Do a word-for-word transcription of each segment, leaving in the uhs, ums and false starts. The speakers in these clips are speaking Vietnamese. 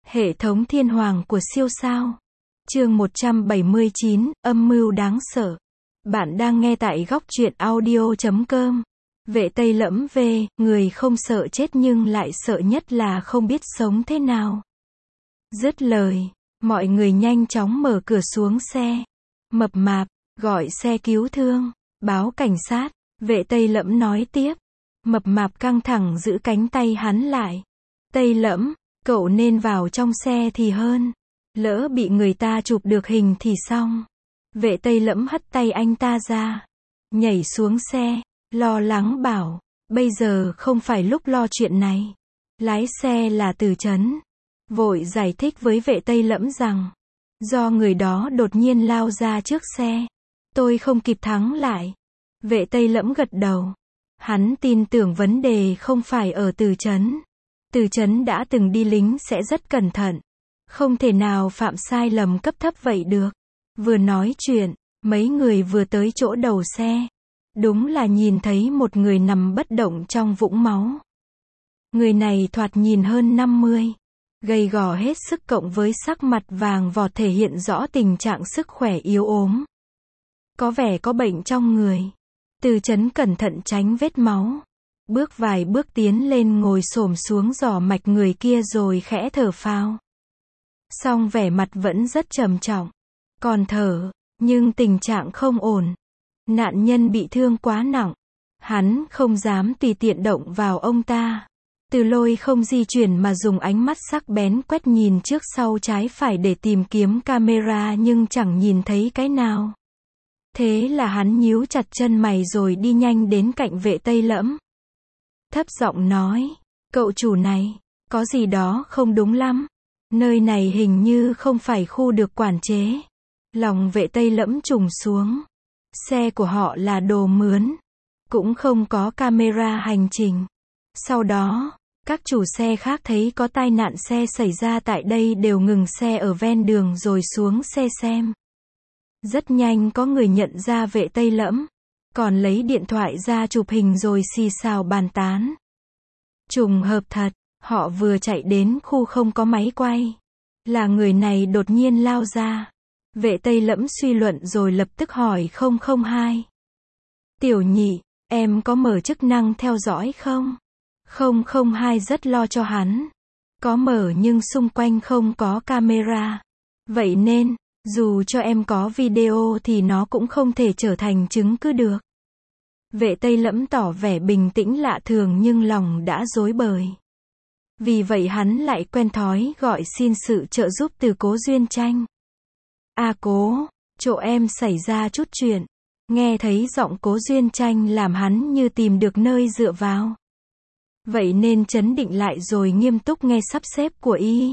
Hệ thống thiên hoàng của siêu sao. Chương một trăm bảy mươi chín, âm mưu đáng sợ. Bạn đang nghe tại góc truyện audio chấm com. Vệ Tây Lẫm về, người không sợ chết nhưng lại sợ nhất là không biết sống thế nào. Dứt lời, mọi người nhanh chóng mở cửa xuống xe. Mập mạp, gọi xe cứu thương, báo cảnh sát. Vệ Tây Lẫm nói tiếp. Mập mạp căng thẳng giữ cánh tay hắn lại. Tây Lẫm, cậu nên vào trong xe thì hơn. Lỡ bị người ta chụp được hình thì xong. Vệ Tây Lẫm hất tay anh ta ra. Nhảy xuống xe, lo lắng bảo, bây giờ không phải lúc lo chuyện này. Lái xe là Từ Chấn. Vội giải thích với Vệ Tây Lẫm rằng, do người đó đột nhiên lao ra trước xe. Tôi không kịp thắng lại. Vệ Tây Lẫm gật đầu. Hắn tin tưởng vấn đề không phải ở Từ Chấn. Từ Chấn đã từng đi lính sẽ rất cẩn thận. Không thể nào phạm sai lầm cấp thấp vậy được. Vừa nói chuyện, mấy người vừa tới chỗ đầu xe. Đúng là nhìn thấy một người nằm bất động trong vũng máu. Người này thoạt nhìn hơn năm mươi. Gầy gò hết sức cộng với sắc mặt vàng vọt thể hiện rõ tình trạng sức khỏe yếu ốm. Có vẻ có bệnh trong người. Từ Chấn cẩn thận tránh vết máu. Bước vài bước tiến lên ngồi xổm xuống dò mạch người kia rồi khẽ thở phào. Song vẻ mặt vẫn rất trầm trọng. Còn thở, nhưng tình trạng không ổn. Nạn nhân bị thương quá nặng. Hắn không dám tùy tiện động vào ông ta. Từ Lôi không di chuyển mà dùng ánh mắt sắc bén quét nhìn trước sau trái phải để tìm kiếm camera nhưng chẳng nhìn thấy cái nào. Thế là hắn nhíu chặt chân mày rồi đi nhanh đến cạnh Vệ Tây Lẫm. Thấp giọng nói, cậu chủ này, có gì đó không đúng lắm. Nơi này hình như không phải khu được quản chế. Lòng Vệ Tây Lẫm trùng xuống. Xe của họ là đồ mướn. Cũng không có camera hành trình. Sau đó, các chủ xe khác thấy có tai nạn xe xảy ra tại đây đều ngừng xe ở ven đường rồi xuống xe xem. Rất nhanh có người nhận ra Vệ Tây Lẫm. Còn lấy điện thoại ra chụp hình rồi xì xào bàn tán. Trùng hợp thật, họ vừa chạy đến khu không có máy quay. Là người này đột nhiên lao ra. Vệ Tây Lẫm suy luận rồi lập tức hỏi không không hai. Tiểu Nhị, em có mở chức năng theo dõi không? không không hai rất lo cho hắn. Có mở nhưng xung quanh không có camera. Vậy nên, dù cho em có video thì nó cũng không thể trở thành chứng cứ được. Vệ Tây Lẫm tỏ vẻ bình tĩnh lạ thường nhưng lòng đã rối bời. Vì vậy hắn lại quen thói gọi xin sự trợ giúp từ Cố Duyên Tranh. À Cố, chỗ em xảy ra chút chuyện. Nghe thấy giọng Cố Duyên Tranh làm hắn như tìm được nơi dựa vào. Vậy nên trấn định lại rồi nghiêm túc nghe sắp xếp của y.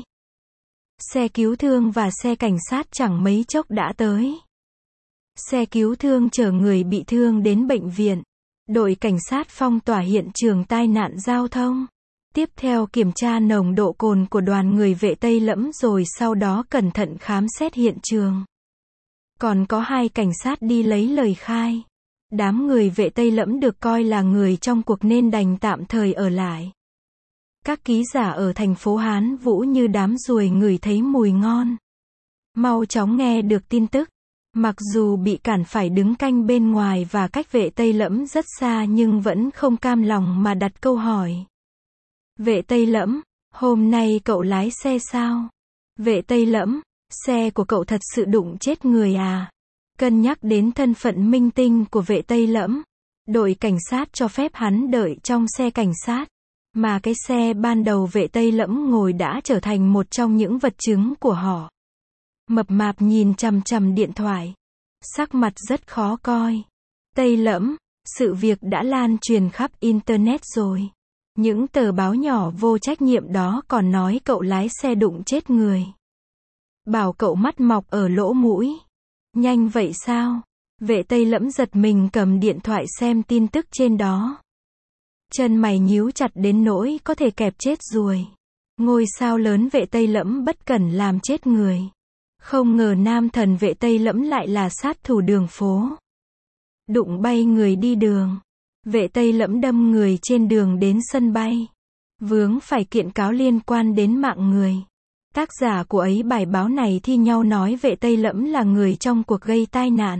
Xe cứu thương và xe cảnh sát chẳng mấy chốc đã tới. Xe cứu thương chở người bị thương đến bệnh viện. Đội cảnh sát phong tỏa hiện trường tai nạn giao thông. Tiếp theo kiểm tra nồng độ cồn của đoàn người Vệ Tây Lẫm rồi sau đó cẩn thận khám xét hiện trường. Còn có hai cảnh sát đi lấy lời khai. Đám người Vệ Tây Lẫm được coi là người trong cuộc nên đành tạm thời ở lại. Các ký giả ở thành phố Hán Vũ như đám ruồi ngửi thấy mùi ngon. Mau chóng nghe được tin tức. Mặc dù bị cản phải đứng canh bên ngoài và cách Vệ Tây Lẫm rất xa nhưng vẫn không cam lòng mà đặt câu hỏi. Vệ Tây Lẫm, hôm nay cậu lái xe sao? Vệ Tây Lẫm, xe của cậu thật sự đụng chết người à? Cân nhắc đến thân phận minh tinh của Vệ Tây Lẫm, đội cảnh sát cho phép hắn đợi trong xe cảnh sát. Mà cái xe ban đầu Vệ Tây Lẫm ngồi đã trở thành một trong những vật chứng của họ. Mập mạp nhìn chằm chằm điện thoại. Sắc mặt rất khó coi. Tây Lẫm, sự việc đã lan truyền khắp Internet rồi. Những tờ báo nhỏ vô trách nhiệm đó còn nói cậu lái xe đụng chết người. Bảo cậu mắt mọc ở lỗ mũi. Nhanh vậy sao? Vệ Tây Lẫm giật mình cầm điện thoại xem tin tức trên đó. Chân mày nhíu chặt đến nỗi có thể kẹp chết ruồi. Ngôi sao lớn Vệ Tây Lẫm bất cẩn làm chết người. Không ngờ nam thần Vệ Tây Lẫm lại là sát thủ đường phố. Đụng bay người đi đường. Vệ Tây Lẫm đâm người trên đường đến sân bay. Vướng phải kiện cáo liên quan đến mạng người. Tác giả của ấy bài báo này thi nhau nói vệ Tây Lẫm là người trong cuộc gây tai nạn.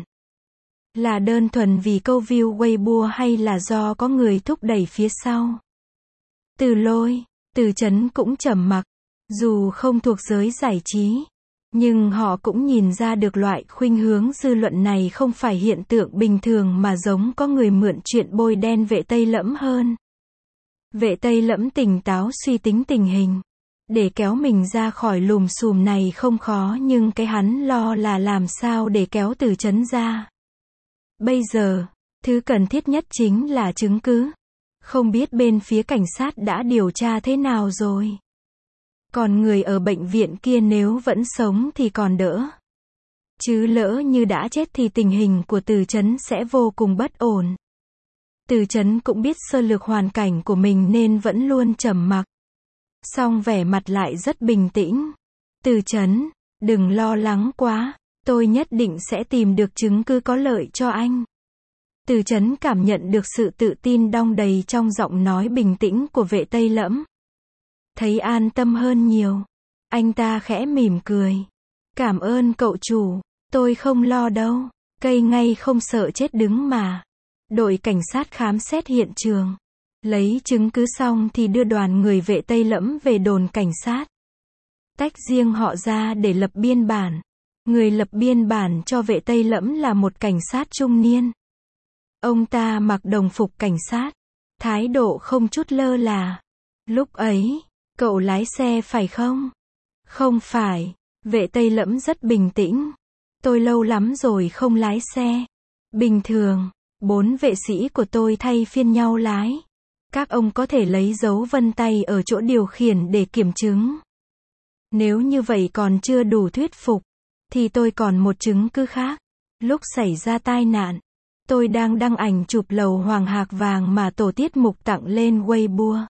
Là đơn thuần vì câu view Weibo hay là do có người thúc đẩy phía sau? Từ Lôi, Từ Chấn cũng trầm mặc. Dù không thuộc giới giải trí, nhưng họ cũng nhìn ra được loại khuynh hướng dư luận này không phải hiện tượng bình thường mà giống có người mượn chuyện bôi đen vệ Tây Lẫm hơn. Vệ Tây Lẫm tỉnh táo suy tính tình hình. Để kéo mình ra khỏi lùm xùm này không khó, nhưng cái hắn lo là làm sao để kéo Từ Chấn ra. Bây giờ, thứ cần thiết nhất chính là chứng cứ. Không biết bên phía cảnh sát đã điều tra thế nào rồi. Còn người ở bệnh viện kia nếu vẫn sống thì còn đỡ. Chứ lỡ như đã chết thì tình hình của Từ Chấn sẽ vô cùng bất ổn. Từ Chấn cũng biết sơ lược hoàn cảnh của mình nên vẫn luôn trầm mặc. Song vẻ mặt lại rất bình tĩnh. Từ Chấn, đừng lo lắng quá, tôi nhất định sẽ tìm được chứng cứ có lợi cho anh. Từ Chấn cảm nhận được sự tự tin đong đầy trong giọng nói bình tĩnh của vệ Tây Lẫm. Thấy an tâm hơn nhiều. Anh ta khẽ mỉm cười. Cảm ơn cậu chủ, tôi không lo đâu. Cây ngay không sợ chết đứng mà. Đội cảnh sát khám xét hiện trường. Lấy chứng cứ xong thì đưa đoàn người vệ Tây Lẫm về đồn cảnh sát. Tách riêng họ ra để lập biên bản. Người lập biên bản cho vệ Tây Lẫm là một cảnh sát trung niên. Ông ta mặc đồng phục cảnh sát. Thái độ không chút lơ là. Lúc ấy, cậu lái xe phải không? Không phải. Vệ Tây Lẫm rất bình tĩnh. Tôi lâu lắm rồi không lái xe. Bình thường, bốn vệ sĩ của tôi thay phiên nhau lái. Các ông có thể lấy dấu vân tay ở chỗ điều khiển để kiểm chứng. Nếu như vậy còn chưa đủ thuyết phục, thì tôi còn một chứng cứ khác. Lúc xảy ra tai nạn, tôi đang đăng ảnh chụp lầu Hoàng Hạc Vàng mà tổ tiết mục tặng lên Weibo.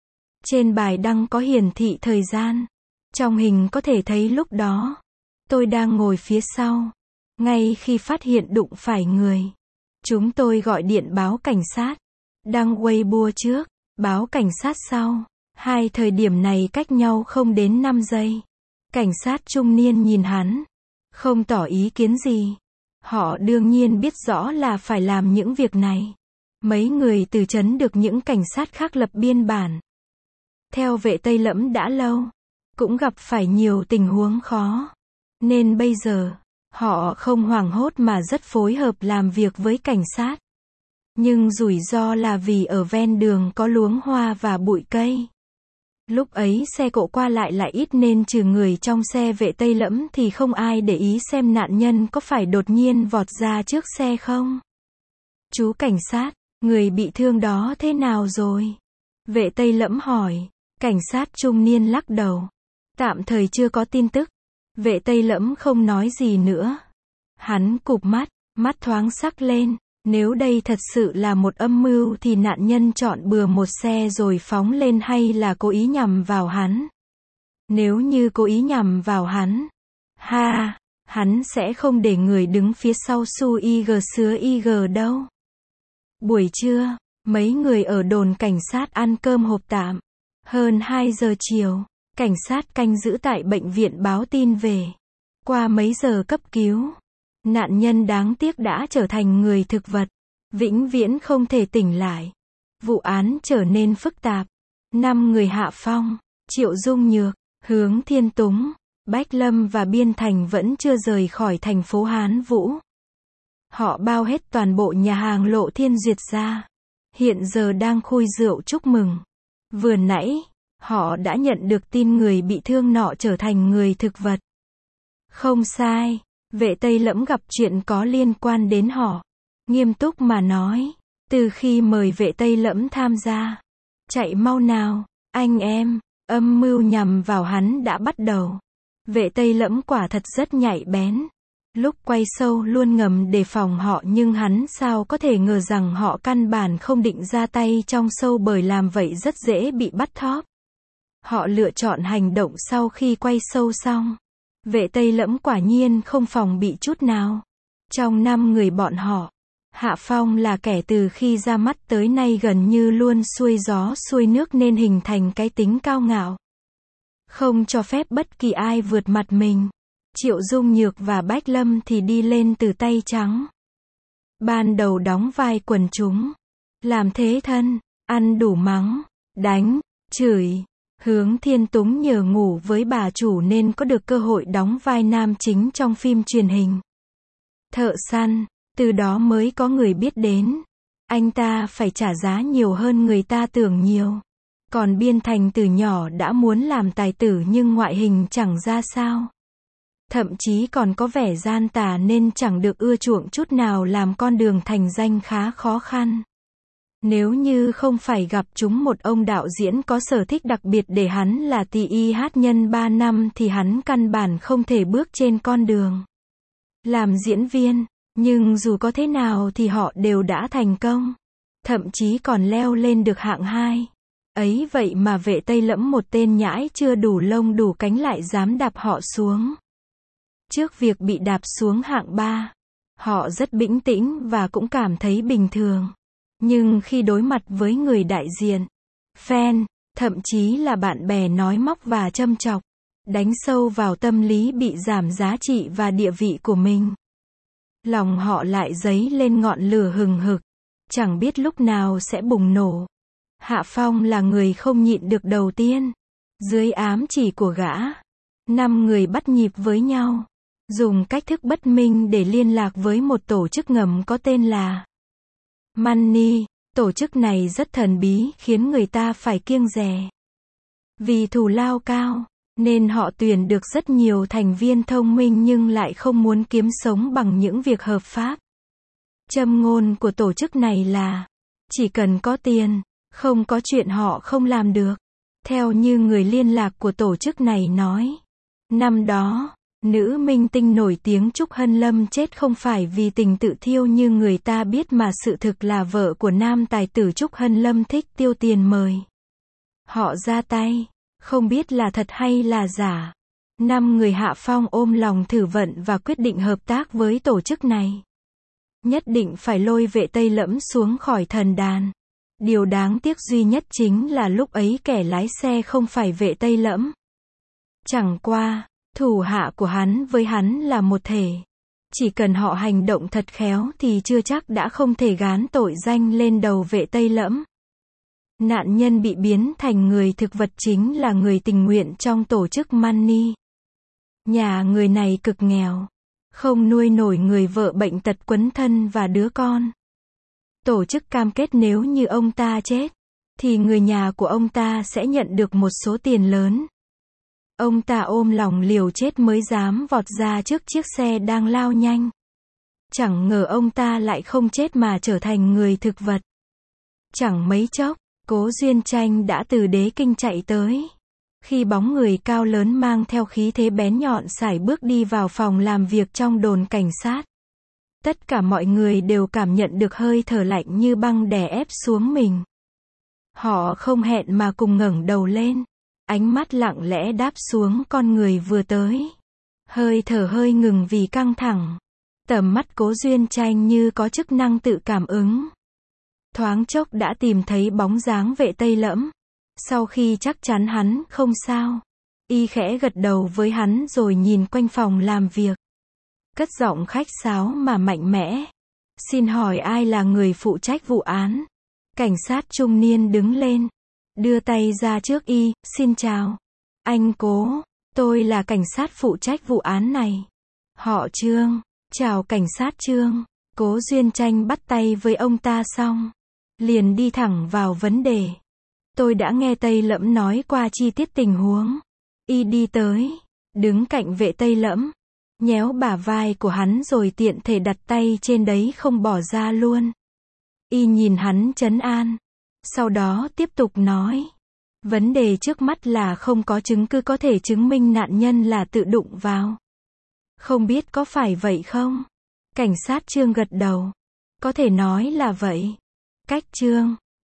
Trên bài đăng có hiển thị thời gian. Trong hình có thể thấy lúc đó, tôi đang ngồi phía sau. Ngay khi phát hiện đụng phải người, chúng tôi gọi điện báo cảnh sát. Đăng Weibo trước, báo cảnh sát sau. Hai thời điểm này cách nhau không đến năm giây. Cảnh sát trung niên nhìn hắn, không tỏ ý kiến gì. Họ đương nhiên biết rõ là phải làm những việc này. Mấy người Từ Chấn được những cảnh sát khác lập biên bản. Theo vệ Tây Lẫm đã lâu, cũng gặp phải nhiều tình huống khó. Nên bây giờ, họ không hoảng hốt mà rất phối hợp làm việc với cảnh sát. Nhưng rủi ro là vì ở ven đường có luống hoa và bụi cây. Lúc ấy xe cộ qua lại lại ít nên trừ người trong xe vệ Tây Lẫm thì không ai để ý xem nạn nhân có phải đột nhiên vọt ra trước xe không. Chú cảnh sát, người bị thương đó thế nào rồi? Vệ Tây Lẫm hỏi. Cảnh sát trung niên lắc đầu. Tạm thời chưa có tin tức. Vệ Tây Lẫm không nói gì nữa. Hắn cụp mắt, mắt thoáng sắc lên. Nếu đây thật sự là một âm mưu thì nạn nhân chọn bừa một xe rồi phóng lên hay là cố ý nhằm vào hắn? Nếu như cố ý nhằm vào hắn, ha, hắn sẽ không để người đứng phía sau su ig sứa ig đâu. Buổi trưa, mấy người ở đồn cảnh sát ăn cơm hộp tạm. Hơn hai giờ chiều, cảnh sát canh giữ tại bệnh viện báo tin về. Qua mấy giờ cấp cứu, nạn nhân đáng tiếc đã trở thành người thực vật, vĩnh viễn không thể tỉnh lại. Vụ án trở nên phức tạp. Năm người hạ phong, Triệu Dung Nhược, Hướng Thiên Túng, Bách Lâm và Biên Thành vẫn chưa rời khỏi thành phố Hán Vũ. Họ bao hết toàn bộ nhà hàng Lộ Thiên Duyệt ra. Hiện giờ đang khui rượu chúc mừng. Vừa nãy, họ đã nhận được tin người bị thương nọ trở thành người thực vật. Không sai, vệ Tây Lẫm gặp chuyện có liên quan đến họ. Nghiêm túc mà nói, từ khi mời vệ Tây Lẫm tham gia, chạy mau nào, anh em, âm mưu nhằm vào hắn đã bắt đầu. Vệ Tây Lẫm quả thật rất nhạy bén. Lúc quay sâu luôn ngầm đề phòng họ nhưng hắn sao có thể ngờ rằng họ căn bản không định ra tay trong sâu bởi làm vậy rất dễ bị bắt thóp. Họ lựa chọn hành động sau khi quay sâu xong. Vệ Tây Lẫm quả nhiên không phòng bị chút nào. Trong năm người bọn họ, Hạ Phong là kẻ từ khi ra mắt tới nay gần như luôn xuôi gió xuôi nước nên hình thành cái tính cao ngạo. không cho phép bất kỳ ai vượt mặt mình. Triệu Dung Nhược và Bách Lâm thì đi lên từ tay trắng. Ban đầu đóng vai quần chúng, làm thế thân, ăn đủ mắng, đánh, chửi. Hướng Thiên Túng nhờ ngủ với bà chủ nên có được cơ hội đóng vai nam chính trong phim truyền hình Thợ Săn, từ đó mới có người biết đến. Anh ta phải trả giá nhiều hơn người ta tưởng nhiều. Còn Biên Thành từ nhỏ đã muốn làm tài tử nhưng ngoại hình chẳng ra sao. Thậm chí còn có vẻ gian tà nên chẳng được ưa chuộng chút nào, làm con đường thành danh khá khó khăn. Nếu như không phải gặp chúng một ông đạo diễn có sở thích đặc biệt để hắn là tỳ y hát nhân ba năm thì hắn căn bản không thể bước trên con đường làm diễn viên. Nhưng dù có thế nào thì họ đều đã thành công. Thậm chí còn leo lên được hạng hai. Ấy vậy mà Vệ Tây Lẫm, một tên nhãi chưa đủ lông đủ cánh, lại dám đạp họ xuống. Trước việc bị đạp xuống hạng ba, họ rất bĩnh tĩnh và cũng cảm thấy bình thường. Nhưng khi đối mặt với người đại diện, fan, thậm chí là bạn bè nói móc và châm chọc, đánh sâu vào tâm lý bị giảm giá trị và địa vị của mình, lòng họ lại dấy lên ngọn lửa hừng hực, chẳng biết lúc nào sẽ bùng nổ. Hạ Phong là người không nhịn được đầu tiên. Dưới ám chỉ của gã, năm người bắt nhịp với nhau, dùng cách thức bất minh để liên lạc với một tổ chức ngầm có tên là Money. Tổ chức này rất thần bí, khiến người ta phải kiêng dè. Vì thù lao cao, nên họ tuyển được rất nhiều thành viên thông minh nhưng lại không muốn kiếm sống bằng những việc hợp pháp. Châm ngôn của tổ chức này là, chỉ cần có tiền, không có chuyện họ không làm được. Theo như người liên lạc của tổ chức này nói, năm đó, nữ minh tinh nổi tiếng Trúc Hân Lâm chết không phải vì tình tự thiêu như người ta biết, mà sự thực là vợ của nam tài tử Trúc Hân Lâm thích tiêu tiền mời họ ra tay, không biết là thật hay là giả. Năm người Hạ Phong ôm lòng thử vận và quyết định hợp tác với tổ chức này. Nhất định phải lôi Vệ Tây Lẫm xuống khỏi thần đàn. Điều đáng tiếc duy nhất chính là lúc ấy kẻ lái xe không phải Vệ Tây Lẫm. Chẳng qua, thủ hạ của hắn với hắn là một thể. Chỉ cần họ hành động thật khéo thì chưa chắc đã không thể gán tội danh lên đầu Vệ Tây Lẫm. Nạn nhân bị biến thành người thực vật chính là người tình nguyện trong tổ chức Money. Nhà người này cực nghèo, không nuôi nổi người vợ bệnh tật quấn thân và đứa con. Tổ chức cam kết nếu như ông ta chết, thì người nhà của ông ta sẽ nhận được một số tiền lớn. Ông ta ôm lòng liều chết mới dám vọt ra trước chiếc xe đang lao nhanh. Chẳng ngờ ông ta lại không chết mà trở thành người thực vật. Chẳng mấy chốc, Cố Duyên Tranh đã từ Đế Kinh chạy tới. Khi bóng người cao lớn mang theo khí thế bén nhọn sải bước đi vào phòng làm việc trong đồn cảnh sát, tất cả mọi người đều cảm nhận được hơi thở lạnh như băng đè ép xuống mình. Họ không hẹn mà cùng ngẩng đầu lên, ánh mắt lặng lẽ đáp xuống con người vừa tới. Hơi thở hơi ngừng vì căng thẳng. Tầm mắt Cố Duyên Tranh như có chức năng tự cảm ứng. Thoáng chốc đã tìm thấy bóng dáng Vệ Tây Lẫm. Sau khi chắc chắn hắn không sao, y khẽ gật đầu với hắn rồi nhìn quanh phòng làm việc. Cất giọng khách sáo mà mạnh mẽ. Xin hỏi ai là người phụ trách vụ án? Cảnh sát trung niên đứng lên, đưa tay ra trước y. Xin chào, anh Cố, tôi là cảnh sát phụ trách vụ án này. Họ Trương. Chào cảnh sát Trương. Cố Duyên Tranh bắt tay với ông ta xong, liền đi thẳng vào vấn đề. Tôi đã nghe Tây Lẫm nói qua chi tiết tình huống. Y đi tới, đứng cạnh Vệ Tây Lẫm, nhéo bả vai của hắn rồi tiện thể đặt tay trên đấy không bỏ ra luôn. Y nhìn hắn trấn an, sau đó tiếp tục nói. Vấn đề trước mắt là không có chứng cứ có thể chứng minh nạn nhân là tự đụng vào. Không biết có phải vậy không? Cảnh sát Trương gật đầu. Có thể nói là vậy. Cách Trương,